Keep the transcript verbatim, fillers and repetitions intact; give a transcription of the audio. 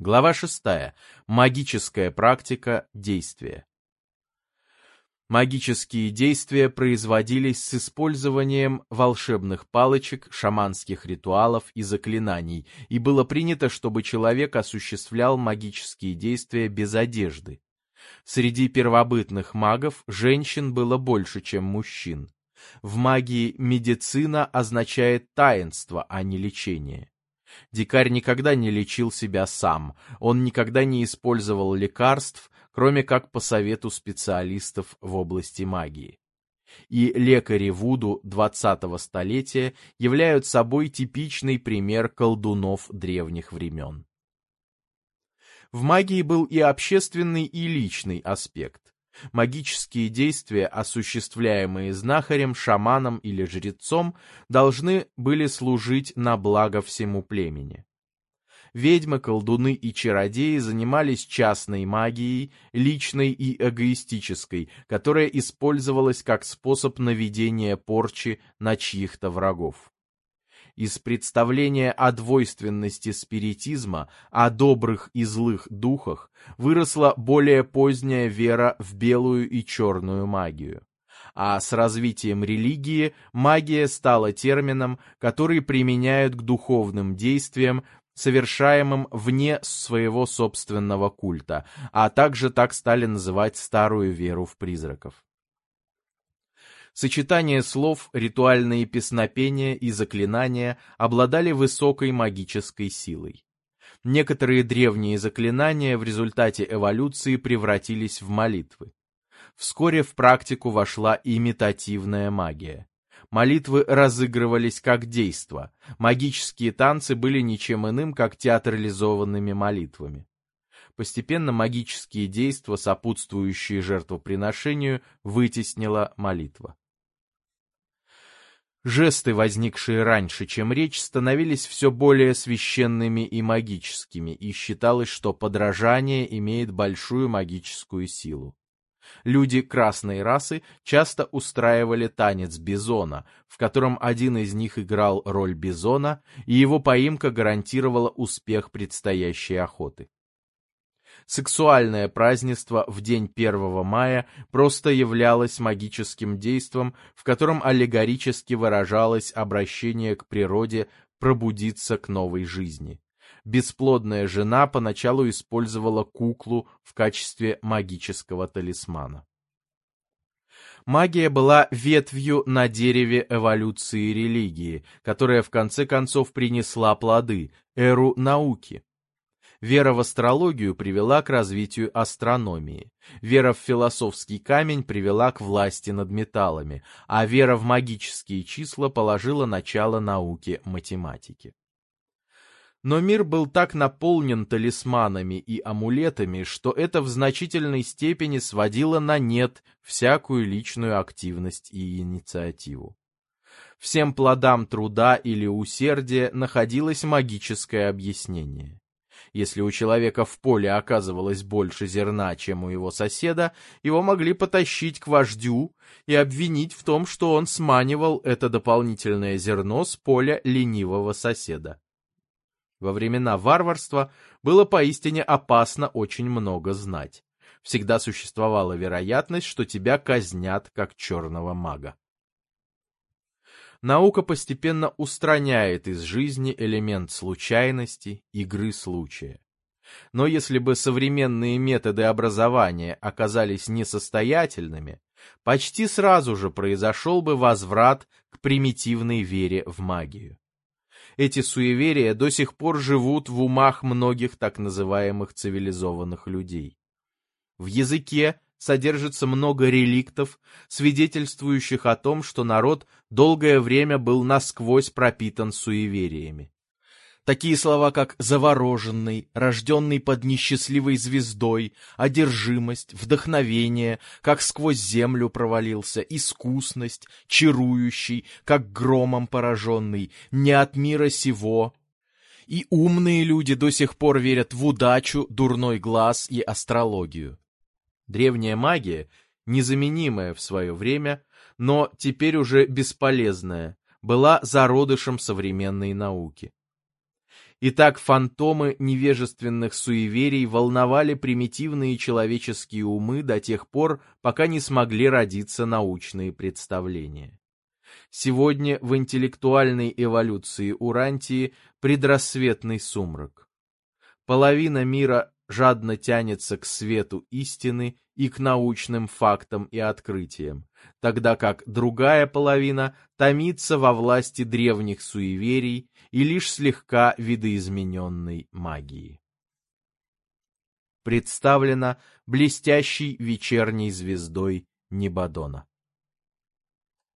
Глава шестая. Магическая практика действия. Магические действия производились с использованием волшебных палочек, шаманских ритуалов и заклинаний, и было принято, чтобы человек осуществлял магические действия без одежды. Среди первобытных магов женщин было больше, чем мужчин. В магии медицина означает таинство, а не лечение. Дикарь никогда не лечил себя сам, он никогда не использовал лекарств, кроме как по совету специалистов в области магии. И лекари вуду двадцатого столетия являют собой типичный пример колдунов древних времен. В магии был и общественный, и личный аспект. Магические действия, осуществляемые знахарем, шаманом или жрецом, должны были служить на благо всему племени. Ведьмы, колдуны и чародеи занимались частной магией, личной и эгоистической, которая использовалась как способ наведения порчи на чьих-то врагов. Из представления о двойственности спиритизма, о добрых и злых духах, выросла более поздняя вера в белую и черную магию. А с развитием религии магия стала термином, который применяют к духовным действиям, совершаемым вне своего собственного культа, а также так стали называть старую веру в призраков. Сочетание слов, ритуальные песнопения и заклинания обладали высокой магической силой. Некоторые древние заклинания в результате эволюции превратились в молитвы. Вскоре в практику вошла имитативная магия. Молитвы разыгрывались как действо, магические танцы были ничем иным, как театрализованными молитвами. Постепенно магические действия, сопутствующие жертвоприношению, вытеснила молитва. Жесты, возникшие раньше, чем речь, становились все более священными и магическими, и считалось, что подражание имеет большую магическую силу. Люди красной расы часто устраивали танец бизона, в котором один из них играл роль бизона, и его поимка гарантировала успех предстоящей охоты. Сексуальное празднество в день первого мая просто являлось магическим действом, в котором аллегорически выражалось обращение к природе пробудиться к новой жизни. Бесплодная жена поначалу использовала куклу в качестве магического талисмана. Магия была ветвью на дереве эволюции религии, которая в конце концов принесла плоды, эру науки. Вера в астрологию привела к развитию астрономии, вера в философский камень привела к власти над металлами, а вера в магические числа положила начало науке математики. Но мир был так наполнен талисманами и амулетами, что это в значительной степени сводило на нет всякую личную активность и инициативу. Всем плодам труда или усердия находилось магическое объяснение. Если у человека в поле оказывалось больше зерна, чем у его соседа, его могли потащить к вождю и обвинить в том, что он сманивал это дополнительное зерно с поля ленивого соседа. Во времена варварства было поистине опасно очень много знать. Всегда существовала вероятность, что тебя казнят как черного мага. Наука постепенно устраняет из жизни элемент случайности, игры случая. Но если бы современные методы образования оказались несостоятельными, почти сразу же произошел бы возврат к примитивной вере в магию. Эти суеверия до сих пор живут в умах многих так называемых цивилизованных людей. В языке содержится много реликтов, свидетельствующих о том, что народ долгое время был насквозь пропитан суевериями. Такие слова, как «завороженный», «рожденный под несчастливой звездой», «одержимость», «вдохновение», «как сквозь землю провалился», «искусность», «чарующий», «как громом пораженный», «не от мира сего». И умные люди до сих пор верят в удачу, дурной глаз и астрологию. Древняя магия, незаменимая в свое время, но теперь уже бесполезная, была зародышем современной науки. Итак, фантомы невежественных суеверий волновали примитивные человеческие умы до тех пор, пока не смогли родиться научные представления. Сегодня в интеллектуальной эволюции Урантии предрассветный сумрак. Половина мира жадно тянется к свету истины и к научным фактам и открытиям, тогда как другая половина томится во власти древних суеверий и лишь слегка видоизмененной магии. Представлено блестящей вечерней звездой Небадона.